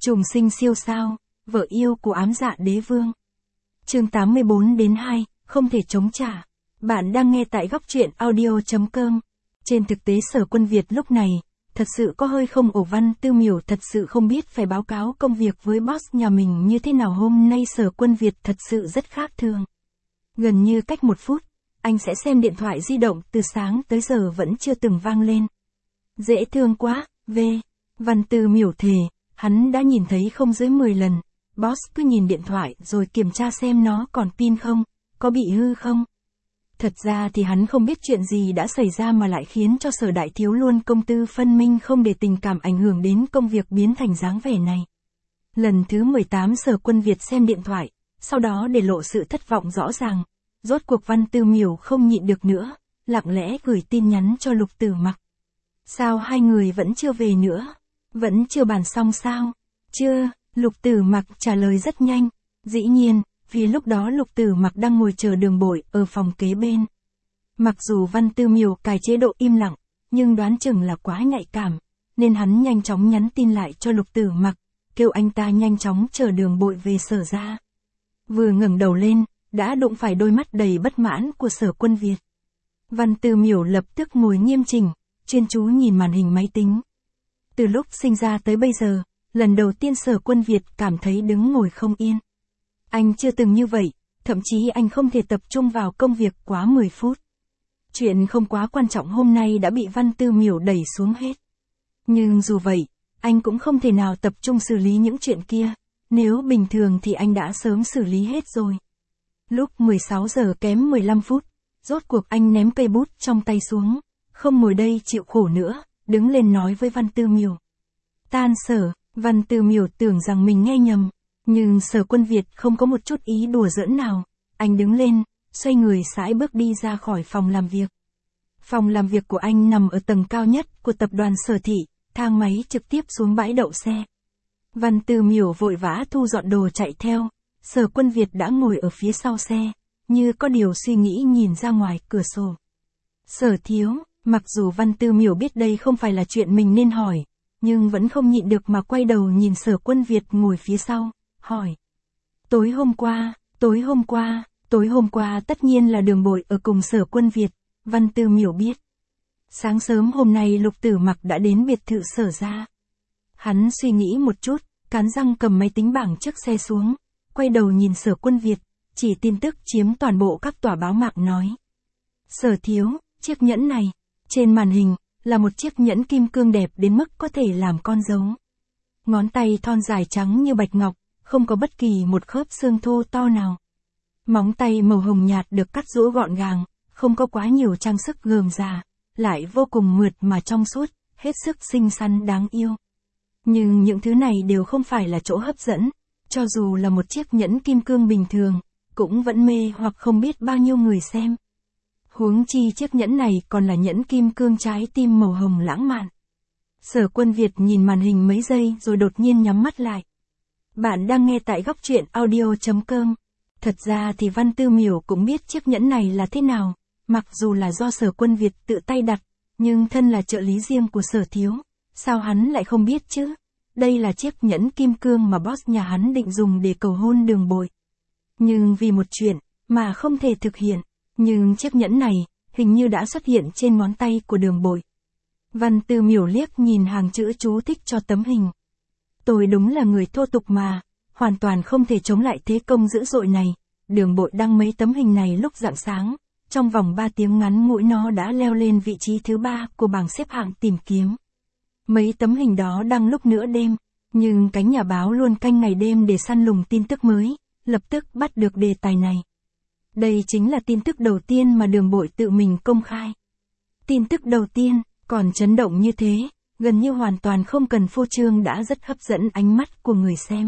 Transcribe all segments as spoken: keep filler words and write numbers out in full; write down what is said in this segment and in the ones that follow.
Trùng sinh siêu sao, vợ yêu của ám dạ đế vương. Chương tám mươi bốn đến hai, không thể chống trả. Bạn đang nghe tại góc truyện audio chấm com. Trên thực tế Sở Quân Việt lúc này, thật sự có hơi không ổ. Văn Tư Miểu thật sự không biết phải báo cáo công việc với boss nhà mình như thế nào. Hôm nay Sở Quân Việt thật sự rất khác thường. Gần như cách một phút, anh sẽ xem điện thoại di động từ sáng tới giờ vẫn chưa từng vang lên. Dễ thương quá, v. Văn Tư Miểu thề, hắn đã nhìn thấy không dưới mười lần. Boss cứ nhìn điện thoại rồi kiểm tra xem nó còn pin không, có bị hư không. Thật ra thì hắn không biết chuyện gì đã xảy ra mà lại khiến cho Sở đại thiếu luôn công tư phân minh không để tình cảm ảnh hưởng đến công việc biến thành dáng vẻ này. Lần thứ mười tám Sở Quân Việt xem điện thoại, sau đó để lộ sự thất vọng rõ ràng. Rốt cuộc Văn Tư Miểu không nhịn được nữa, lặng lẽ gửi tin nhắn cho Lục Tử Mặc. Sao hai người vẫn chưa về nữa? Vẫn chưa bàn xong sao? Chưa, Lục Tử Mặc trả lời rất nhanh. Dĩ nhiên, vì lúc đó Lục Tử Mặc đang ngồi chờ Đường Bội ở phòng kế bên. Mặc dù Văn Tư Miểu cài chế độ im lặng, nhưng đoán chừng là quá nhạy cảm, nên hắn nhanh chóng nhắn tin lại cho Lục Tử Mặc, kêu anh ta nhanh chóng chờ Đường Bội về Sở ra. Vừa ngẩng đầu lên, đã đụng phải đôi mắt đầy bất mãn của Sở Quân Việt. Văn Tư Miểu lập tức ngồi nghiêm chỉnh, chuyên chú nhìn màn hình máy tính. Từ lúc sinh ra tới bây giờ, lần đầu tiên Sở Quân Việt cảm thấy đứng ngồi không yên. Anh chưa từng như vậy, thậm chí anh không thể tập trung vào công việc quá mười phút. Chuyện không quá quan trọng hôm nay đã bị Văn Tư Miểu đẩy xuống hết. Nhưng dù vậy, anh cũng không thể nào tập trung xử lý những chuyện kia, nếu bình thường thì anh đã sớm xử lý hết rồi. Lúc mười sáu giờ kém mười lăm phút, rốt cuộc anh ném cây bút trong tay xuống, không ngồi đây chịu khổ nữa, đứng lên nói với Văn Tư Miểu. Tan Sở, Văn Tư Miểu tưởng rằng mình nghe nhầm, nhưng Sở Quân Việt không có một chút ý đùa giỡn nào. Anh đứng lên, xoay người sải bước đi ra khỏi phòng làm việc. Phòng làm việc của anh nằm ở tầng cao nhất của tập đoàn Sở Thị, thang máy trực tiếp xuống bãi đậu xe. Văn Tư Miểu vội vã thu dọn đồ chạy theo. Sở Quân Việt đã ngồi ở phía sau xe, như có điều suy nghĩ nhìn ra ngoài cửa sổ. Sở thiếu, mặc dù Văn Tư Miểu biết đây không phải là chuyện mình nên hỏi, nhưng vẫn không nhịn được mà quay đầu nhìn Sở Quân Việt ngồi phía sau, hỏi. Tối hôm qua, tối hôm qua, tối hôm qua tất nhiên là Đường Bội ở cùng Sở Quân Việt, Văn Tư Miểu biết. Sáng sớm hôm nay Lục Tử Mặc đã đến biệt thự Sở ra. Hắn suy nghĩ một chút, cắn răng cầm máy tính bảng trước xe xuống, quay đầu nhìn Sở Quân Việt, chỉ tin tức chiếm toàn bộ các tòa báo mạng nói. Sở thiếu, chiếc nhẫn này, trên màn hình, là một chiếc nhẫn kim cương đẹp đến mức có thể làm con dấu. Ngón tay thon dài trắng như bạch ngọc, không có bất kỳ một khớp xương thô to nào. Móng tay màu hồng nhạt được cắt rũ gọn gàng, không có quá nhiều trang sức gườm già, lại vô cùng mượt mà trong suốt, hết sức xinh xắn đáng yêu. Nhưng những thứ này đều không phải là chỗ hấp dẫn. Cho dù là một chiếc nhẫn kim cương bình thường, cũng vẫn mê hoặc không biết bao nhiêu người xem. Huống chi chiếc nhẫn này còn là nhẫn kim cương trái tim màu hồng lãng mạn. Sở Quân Việt nhìn màn hình mấy giây rồi đột nhiên nhắm mắt lại. Bạn đang nghe tại góc truyện audio chấm com. Thật ra thì Văn Tư Miểu cũng biết chiếc nhẫn này là thế nào, mặc dù là do Sở Quân Việt tự tay đặt, nhưng thân là trợ lý riêng của Sở thiếu, sao hắn lại không biết chứ? Đây là chiếc nhẫn kim cương mà boss nhà hắn định dùng để cầu hôn Đường Bội. Nhưng vì một chuyện, mà không thể thực hiện. Nhưng chiếc nhẫn này, hình như đã xuất hiện trên ngón tay của Đường Bội. Văn Tư Miểu liếc nhìn hàng chữ chú thích cho tấm hình. Tôi đúng là người thô tục mà, hoàn toàn không thể chống lại thế công dữ dội này. Đường Bội đăng mấy tấm hình này lúc rạng sáng, trong vòng ba tiếng ngắn ngủi nó đã leo lên vị trí thứ ba của bảng xếp hạng tìm kiếm. Mấy tấm hình đó đăng lúc nửa đêm, nhưng cánh nhà báo luôn canh ngày đêm để săn lùng tin tức mới, lập tức bắt được đề tài này. Đây chính là tin tức đầu tiên mà Đường Bội tự mình công khai. Tin tức đầu tiên, còn chấn động như thế, gần như hoàn toàn không cần phô trương đã rất hấp dẫn ánh mắt của người xem.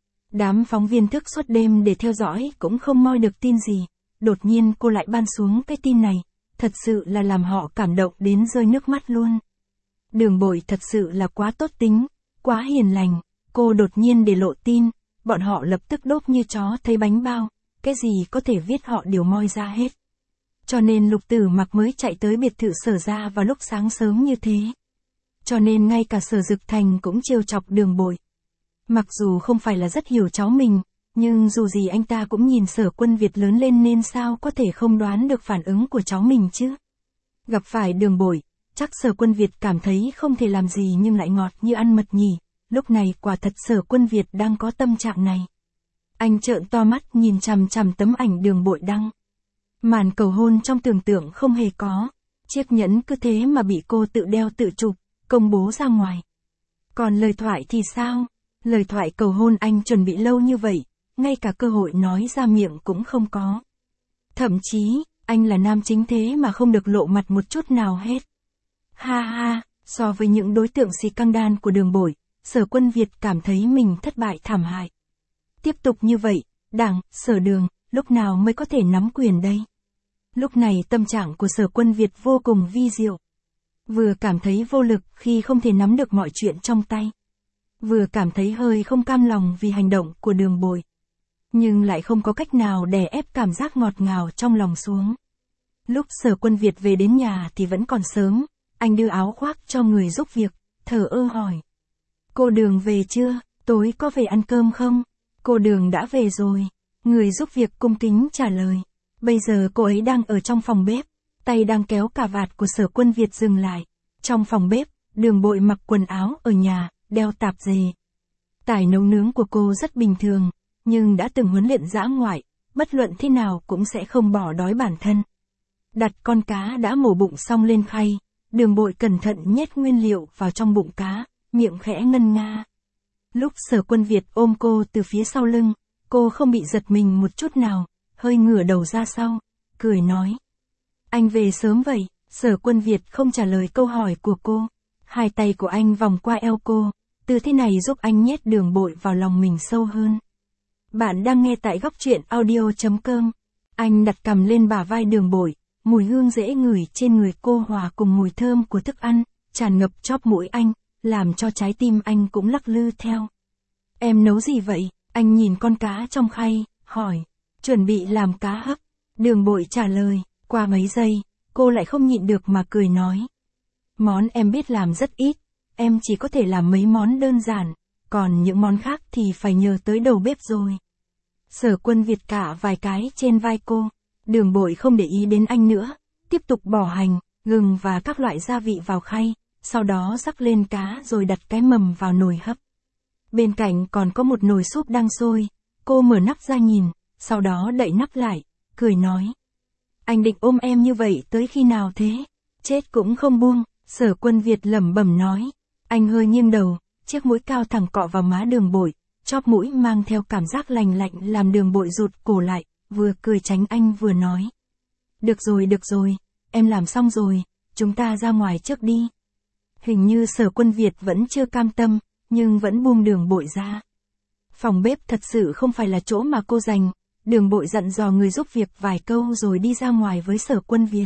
Đám phóng viên thức suốt đêm để theo dõi cũng không moi được tin gì, đột nhiên cô lại ban xuống cái tin này, thật sự là làm họ cảm động đến rơi nước mắt luôn. Đường Bội thật sự là quá tốt tính, quá hiền lành, cô đột nhiên để lộ tin, bọn họ lập tức đốt như chó thấy bánh bao, cái gì có thể viết họ đều moi ra hết. Cho nên Lục Tử Mặc mới chạy tới biệt thự Sở ra vào lúc sáng sớm như thế. Cho nên ngay cả Sở Dực Thành cũng trêu chọc Đường Bội. Mặc dù không phải là rất hiểu cháu mình, nhưng dù gì anh ta cũng nhìn Sở Quân Việt lớn lên nên sao có thể không đoán được phản ứng của cháu mình chứ. Gặp phải Đường Bội, chắc Sở Quân Việt cảm thấy không thể làm gì nhưng lại ngọt như ăn mật nhỉ. Lúc này quả thật Sở Quân Việt đang có tâm trạng này. Anh trợn to mắt nhìn chằm chằm tấm ảnh Đường Bội đăng. Màn cầu hôn trong tưởng tượng không hề có. Chiếc nhẫn cứ thế mà bị cô tự đeo tự chụp, công bố ra ngoài. Còn lời thoại thì sao? Lời thoại cầu hôn anh chuẩn bị lâu như vậy, ngay cả cơ hội nói ra miệng cũng không có. Thậm chí, anh là nam chính thế mà không được lộ mặt một chút nào hết. Ha ha, so với những đối tượng xì căng đan của Đường Bội, Sở Quân Việt cảm thấy mình thất bại thảm hại. Tiếp tục như vậy, Đảng, Sở Đường, lúc nào mới có thể nắm quyền đây? Lúc này tâm trạng của Sở Quân Việt vô cùng vi diệu. Vừa cảm thấy vô lực khi không thể nắm được mọi chuyện trong tay. Vừa cảm thấy hơi không cam lòng vì hành động của Đường Bội. Nhưng lại không có cách nào đè ép cảm giác ngọt ngào trong lòng xuống. Lúc Sở Quân Việt về đến nhà thì vẫn còn sớm, anh đưa áo khoác cho người giúp việc, thở ơ hỏi. Cô Đường về chưa, tối có về ăn cơm không? Cô Đường đã về rồi, người giúp việc cung kính trả lời. Bây giờ cô ấy đang ở trong phòng bếp, tay đang kéo cà vạt của Sở Quân Việt dừng lại. Trong phòng bếp, Đường Bội mặc quần áo ở nhà, đeo tạp dề. Tài nấu nướng của cô rất bình thường, nhưng đã từng huấn luyện dã ngoại, bất luận thế nào cũng sẽ không bỏ đói bản thân. Đặt con cá đã mổ bụng xong lên khay, Đường Bội cẩn thận nhét nguyên liệu vào trong bụng cá, miệng khẽ ngân nga. Lúc Sở Quân Việt ôm cô từ phía sau lưng, cô không bị giật mình một chút nào, hơi ngửa đầu ra sau, cười nói. Anh về sớm vậy, Sở Quân Việt không trả lời câu hỏi của cô. Hai tay của anh vòng qua eo cô, từ thế này giúp anh nhét Đường Bội vào lòng mình sâu hơn. Bạn đang nghe tại góc truyện audio chấm com. Anh đặt cằm lên bả vai Đường Bội, mùi hương dễ ngửi trên người cô hòa cùng mùi thơm của thức ăn, tràn ngập chóp mũi anh, làm cho trái tim anh cũng lắc lư theo. Em nấu gì vậy? Anh nhìn con cá trong khay, hỏi. Chuẩn bị làm cá hấp. Đường Bội trả lời, qua mấy giây, cô lại không nhịn được mà cười nói. Món em biết làm rất ít, em chỉ có thể làm mấy món đơn giản, còn những món khác thì phải nhờ tới đầu bếp rồi. Sở Quân Việt cả vài cái trên vai cô, Đường Bội không để ý đến anh nữa, tiếp tục bỏ hành, gừng và các loại gia vị vào khay, sau đó rắc lên cá rồi đặt cái mầm vào nồi hấp. Bên cạnh còn có một nồi súp đang sôi, cô mở nắp ra nhìn, sau đó đậy nắp lại, cười nói. Anh định ôm em như vậy tới khi nào thế? Chết cũng không buông, Sở Quân Việt lẩm bẩm nói. Anh hơi nghiêng đầu, chiếc mũi cao thẳng cọ vào má Đường Bội, chóp mũi mang theo cảm giác lành lạnh làm Đường Bội rụt cổ lại, vừa cười tránh anh vừa nói. Được rồi được rồi, em làm xong rồi, chúng ta ra ngoài trước đi. Hình như Sở Quân Việt vẫn chưa cam tâm, nhưng vẫn buông Đường Bội ra. Phòng bếp thật sự không phải là chỗ mà cô dành, Đường Bội dặn dò người giúp việc vài câu rồi đi ra ngoài với Sở Quân Việt.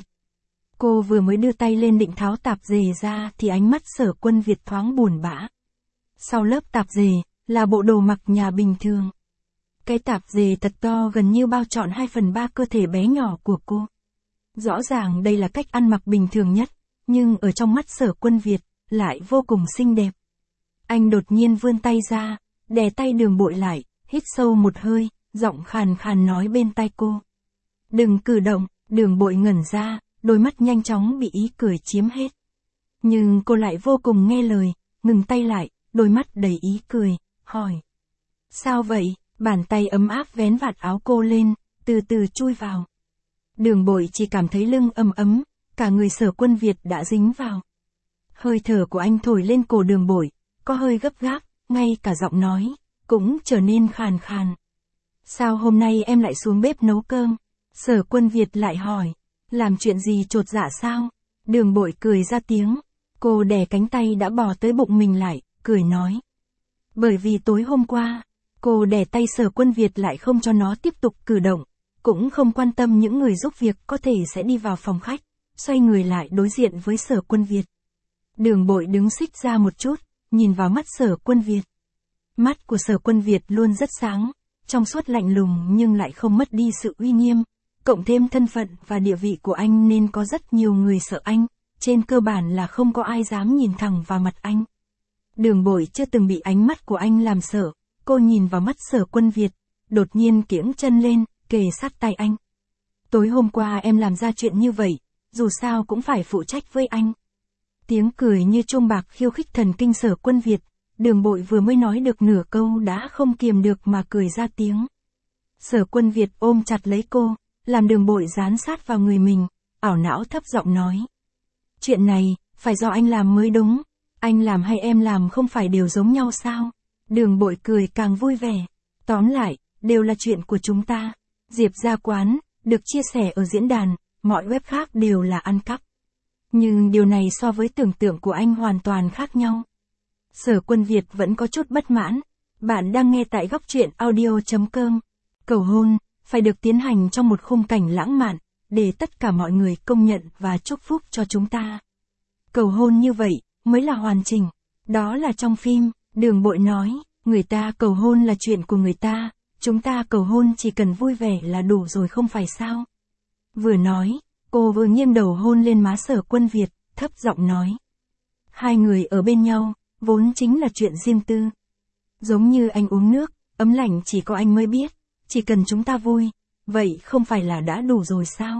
Cô vừa mới đưa tay lên định tháo tạp dề ra thì ánh mắt Sở Quân Việt thoáng buồn bã. Sau lớp tạp dề, là bộ đồ mặc nhà bình thường. Cái tạp dề thật to gần như bao trọn hai phần ba cơ thể bé nhỏ của cô. Rõ ràng đây là cách ăn mặc bình thường nhất, nhưng ở trong mắt Sở Quân Việt, lại vô cùng xinh đẹp. Anh đột nhiên vươn tay ra, đè tay Đường Bội lại, hít sâu một hơi, giọng khàn khàn nói bên tai cô. Đừng cử động, Đường Bội ngẩn ra, đôi mắt nhanh chóng bị ý cười chiếm hết. Nhưng cô lại vô cùng nghe lời, ngừng tay lại, đôi mắt đầy ý cười, hỏi. Sao vậy? Bàn tay ấm áp vén vạt áo cô lên, từ từ chui vào. Đường Bội chỉ cảm thấy lưng ấm ấm, cả người Sở Quân Việt đã dính vào. Hơi thở của anh thổi lên cổ Đường Bội, có hơi gấp gáp, ngay cả giọng nói, cũng trở nên khàn khàn. Sao hôm nay em lại xuống bếp nấu cơm? Sở Quân Việt lại hỏi. Làm chuyện gì chột dạ sao? Đường Bội cười ra tiếng. Cô đè cánh tay đã bò tới bụng mình lại, cười nói. Bởi vì tối hôm qua, cô đè tay Sở Quân Việt lại không cho nó tiếp tục cử động, cũng không quan tâm những người giúp việc có thể sẽ đi vào phòng khách, xoay người lại đối diện với Sở Quân Việt. Đường Bội đứng xích ra một chút, nhìn vào mắt Sở Quân Việt. Mắt của Sở Quân Việt luôn rất sáng, trong suốt lạnh lùng nhưng lại không mất đi sự uy nghiêm, cộng thêm thân phận và địa vị của anh nên có rất nhiều người sợ anh, trên cơ bản là không có ai dám nhìn thẳng vào mặt anh. Đường Bội chưa từng bị ánh mắt của anh làm sợ, cô nhìn vào mắt Sở Quân Việt, đột nhiên kiễng chân lên, kề sát tay anh. Tối hôm qua em làm ra chuyện như vậy, dù sao cũng phải phụ trách với anh. Tiếng cười như chuông bạc khiêu khích thần kinh Sở Quân Việt, Đường Bội vừa mới nói được nửa câu đã không kiềm được mà cười ra tiếng. Sở Quân Việt ôm chặt lấy cô, làm Đường Bội dán sát vào người mình, ảo não thấp giọng nói. Chuyện này, phải do anh làm mới đúng, anh làm hay em làm không phải đều giống nhau sao? Đường Bội cười càng vui vẻ. Tóm lại, đều là chuyện của chúng ta. Diệp Gia Quán, được chia sẻ ở diễn đàn, mọi web khác đều là ăn cắp. Nhưng điều này so với tưởng tượng của anh hoàn toàn khác nhau. Sở Quân Việt vẫn có chút bất mãn. Bạn đang nghe tại góc truyện audio chấm com. Cầu hôn, phải được tiến hành trong một khung cảnh lãng mạn, để tất cả mọi người công nhận và chúc phúc cho chúng ta. Cầu hôn như vậy, mới là hoàn chỉnh. Đó là trong phim, Đường Bội nói, người ta cầu hôn là chuyện của người ta, chúng ta cầu hôn chỉ cần vui vẻ là đủ rồi không phải sao? Vừa nói, cô vừa nghiêng đầu hôn lên má Sở Quân Việt, thấp giọng nói. Hai người ở bên nhau, vốn chính là chuyện riêng tư. Giống như anh uống nước, ấm lạnh chỉ có anh mới biết, chỉ cần chúng ta vui, vậy không phải là đã đủ rồi sao?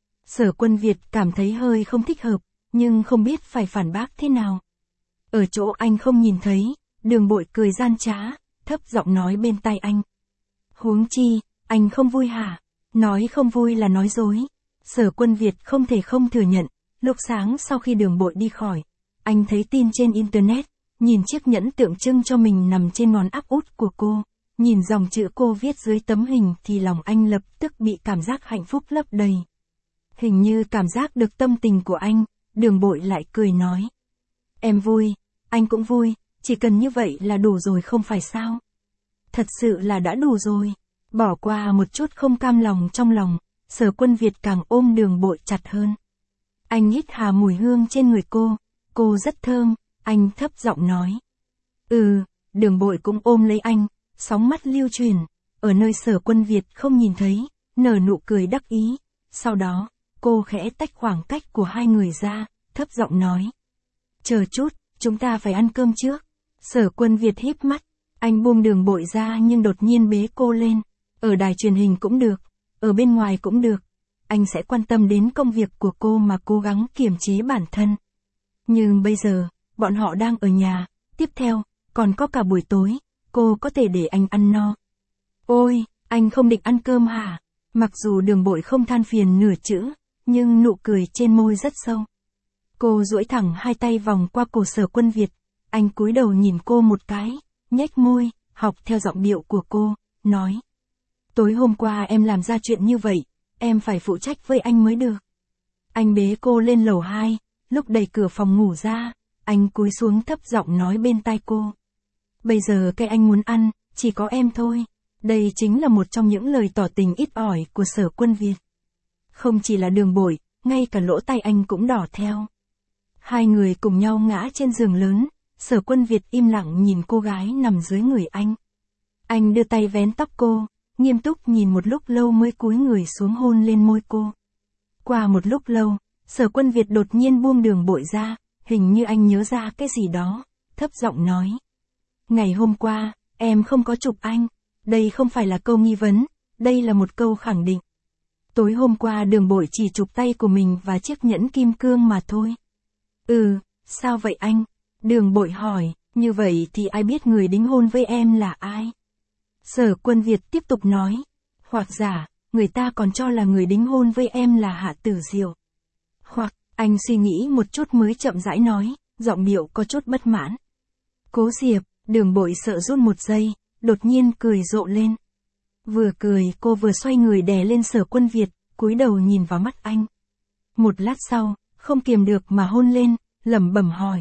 Sở Quân Việt cảm thấy hơi không thích hợp, nhưng không biết phải phản bác thế nào. Ở chỗ anh không nhìn thấy, Đường Bội cười gian trá, thấp giọng nói bên tai anh. Huống chi, anh không vui hả? Nói không vui là nói dối. Sở Quân Việt không thể không thừa nhận, lúc sáng sau khi Đường Bội đi khỏi, anh thấy tin trên internet, nhìn chiếc nhẫn tượng trưng cho mình nằm trên ngón áp út của cô, nhìn dòng chữ cô viết dưới tấm hình thì lòng anh lập tức bị cảm giác hạnh phúc lấp đầy. Hình như cảm giác được tâm tình của anh, Đường Bội lại cười nói. Em vui, anh cũng vui, chỉ cần như vậy là đủ rồi không phải sao? Thật sự là đã đủ rồi. Bỏ qua một chút không cam lòng trong lòng, Sở Quân Việt càng ôm Đường Bội chặt hơn. Anh hít hà mùi hương trên người cô, cô rất thơm, anh thấp giọng nói. Ừ, Đường Bội cũng ôm lấy anh, sóng mắt lưu chuyển, ở nơi Sở Quân Việt không nhìn thấy, nở nụ cười đắc ý. Sau đó, cô khẽ tách khoảng cách của hai người ra, thấp giọng nói. Chờ chút, chúng ta phải ăn cơm trước. Sở Quân Việt híp mắt, anh buông Đường Bội ra nhưng đột nhiên bế cô lên. Ở đài truyền hình cũng được, ở bên ngoài cũng được. Anh sẽ quan tâm đến công việc của cô mà cố gắng kiềm chế bản thân. Nhưng bây giờ, bọn họ đang ở nhà, tiếp theo, còn có cả buổi tối, cô có thể để anh ăn no. Ôi, anh không định ăn cơm hả? Mặc dù Đường Bội không than phiền nửa chữ, nhưng nụ cười trên môi rất sâu. Cô duỗi thẳng hai tay vòng qua cổ Sở Quân Việt, anh cúi đầu nhìn cô một cái, nhếch môi, học theo giọng điệu của cô, nói. Tối hôm qua em làm ra chuyện như vậy, em phải phụ trách với anh mới được. Anh bế cô lên lầu hai, lúc đẩy cửa phòng ngủ ra, anh cúi xuống thấp giọng nói bên tai cô. Bây giờ cái anh muốn ăn, chỉ có em thôi. Đây chính là một trong những lời tỏ tình ít ỏi của Sở Quân Việt. Không chỉ là Đường Bội, ngay cả lỗ tai anh cũng đỏ theo. Hai người cùng nhau ngã trên giường lớn, Sở Quân Việt im lặng nhìn cô gái nằm dưới người anh. Anh đưa tay vén tóc cô, nghiêm túc nhìn một lúc lâu mới cúi người xuống hôn lên môi cô. Qua một lúc lâu, Sở Quân Việt đột nhiên buông Đường Bội ra, hình như anh nhớ ra cái gì đó, thấp giọng nói. Ngày hôm qua, em không có chụp anh. Đây không phải là câu nghi vấn, đây là một câu khẳng định. Tối hôm qua Đường Bội chỉ chụp tay của mình và chiếc nhẫn kim cương mà thôi. Ừ, sao vậy anh? Đường Bội hỏi, như vậy thì ai biết người đính hôn với em là ai? Sở Quân Việt tiếp tục nói, hoặc giả, người ta còn cho là người đính hôn với em là Hạ Tử Diệu. Hoặc, anh suy nghĩ một chút mới chậm rãi nói, giọng điệu có chút bất mãn. Cố Diệp, Đường Bội sợ run một giây, đột nhiên cười rộ lên. Vừa cười cô vừa xoay người đè lên Sở Quân Việt, cúi đầu nhìn vào mắt anh. Một lát sau, không kiềm được mà hôn lên, lẩm bẩm hỏi.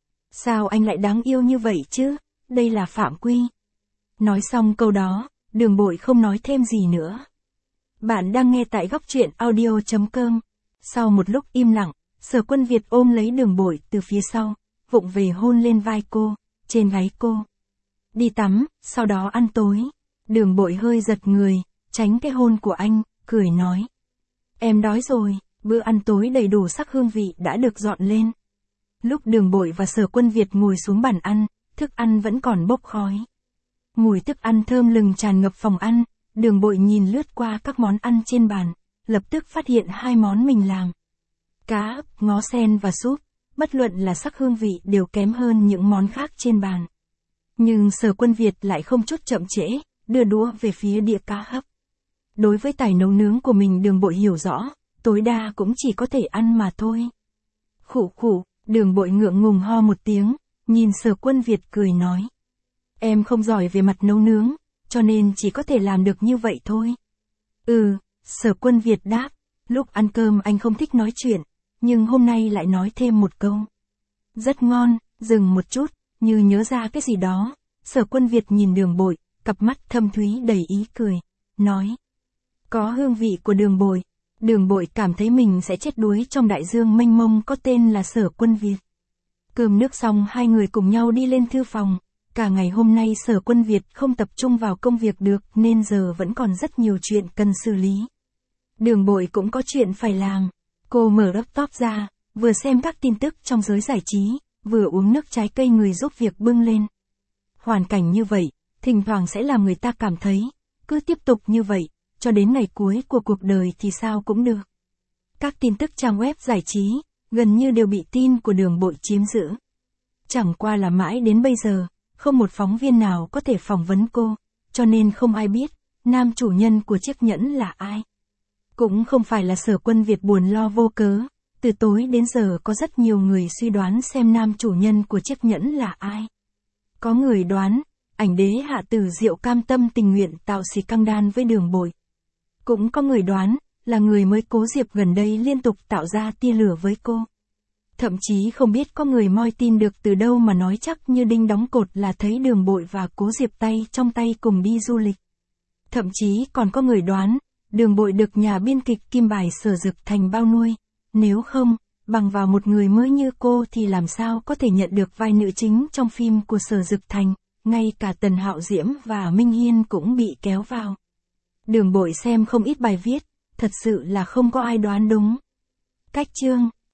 Sao anh lại đáng yêu như vậy chứ, đây là phạm quy. Nói xong câu đó, Đường Bội không nói thêm gì nữa. Bạn đang nghe tại góc truyện audio chấm com. Sau một lúc im lặng, Sở Quân Việt ôm lấy Đường Bội từ phía sau, vụng về hôn lên vai cô, trên gáy cô. Đi tắm, sau đó ăn tối. Đường Bội hơi giật người, tránh cái hôn của anh, cười nói. Em đói rồi, bữa ăn tối đầy đủ sắc hương vị đã được dọn lên. Lúc Đường Bội và Sở Quân Việt ngồi xuống bàn ăn, thức ăn vẫn còn bốc khói. Mùi thức ăn thơm lừng tràn ngập phòng ăn, Đường Bội nhìn lướt qua các món ăn trên bàn, lập tức phát hiện hai món mình làm. Cá ấp, ngó sen và súp, bất luận là sắc hương vị đều kém hơn những món khác trên bàn. Nhưng Sở Quân Việt lại không chút chậm trễ, đưa đũa về phía đĩa cá hấp. Đối với tài nấu nướng của mình Đường Bội hiểu rõ, tối đa cũng chỉ có thể ăn mà thôi. Khụ khụ, Đường Bội ngượng ngùng ho một tiếng, nhìn Sở Quân Việt cười nói. Em không giỏi về mặt nấu nướng, cho nên chỉ có thể làm được như vậy thôi. Ừ, Sở Quân Việt đáp, lúc ăn cơm anh không thích nói chuyện, nhưng hôm nay lại nói thêm một câu. Rất ngon, dừng một chút, như nhớ ra cái gì đó, Sở Quân Việt nhìn Đường Bội, cặp mắt thâm thúy đầy ý cười, nói. Có hương vị của Đường Bội. Đường Bội cảm thấy mình sẽ chết đuối trong đại dương mênh mông có tên là Sở Quân Việt. Cơm nước xong hai người cùng nhau đi lên thư phòng. Cả ngày hôm nay Sở Quân Việt không tập trung vào công việc được nên giờ vẫn còn rất nhiều chuyện cần xử lý. Đường Bội cũng có chuyện phải làm. Cô mở laptop ra, vừa xem các tin tức trong giới giải trí, vừa uống nước trái cây người giúp việc bưng lên. Hoàn cảnh như vậy, thỉnh thoảng sẽ làm người ta cảm thấy, cứ tiếp tục như vậy, cho đến ngày cuối của cuộc đời thì sao cũng được. Các tin tức trang web giải trí, gần như đều bị tin của Đường Bội chiếm giữ. Chẳng qua là mãi đến bây giờ, không một phóng viên nào có thể phỏng vấn cô, cho nên không ai biết, nam chủ nhân của chiếc nhẫn là ai. Cũng không phải là Sở Quân Việt buồn lo vô cớ, từ tối đến giờ có rất nhiều người suy đoán xem nam chủ nhân của chiếc nhẫn là ai. Có người đoán, ảnh đế Hạ Tử Diệu cam tâm tình nguyện tạo xì căng đan với Đường Bội. Cũng có người đoán, là người mới Cố Diệp gần đây liên tục tạo ra tia lửa với cô. Thậm chí không biết có người moi tin được từ đâu mà nói chắc như đinh đóng cột là thấy Đường Bội và Cố Diệp tay trong tay cùng đi du lịch. Thậm chí còn có người đoán, Đường Bội được nhà biên kịch Kim Bài Sở Dực Thành bao nuôi, nếu không, bằng vào một người mới như cô thì làm sao có thể nhận được vai nữ chính trong phim của Sở Dực Thành, ngay cả Tần Hạo Diễm và Minh Hiên cũng bị kéo vào. Đường Bội xem không ít bài viết, thật sự là không có ai đoán đúng. Cách chương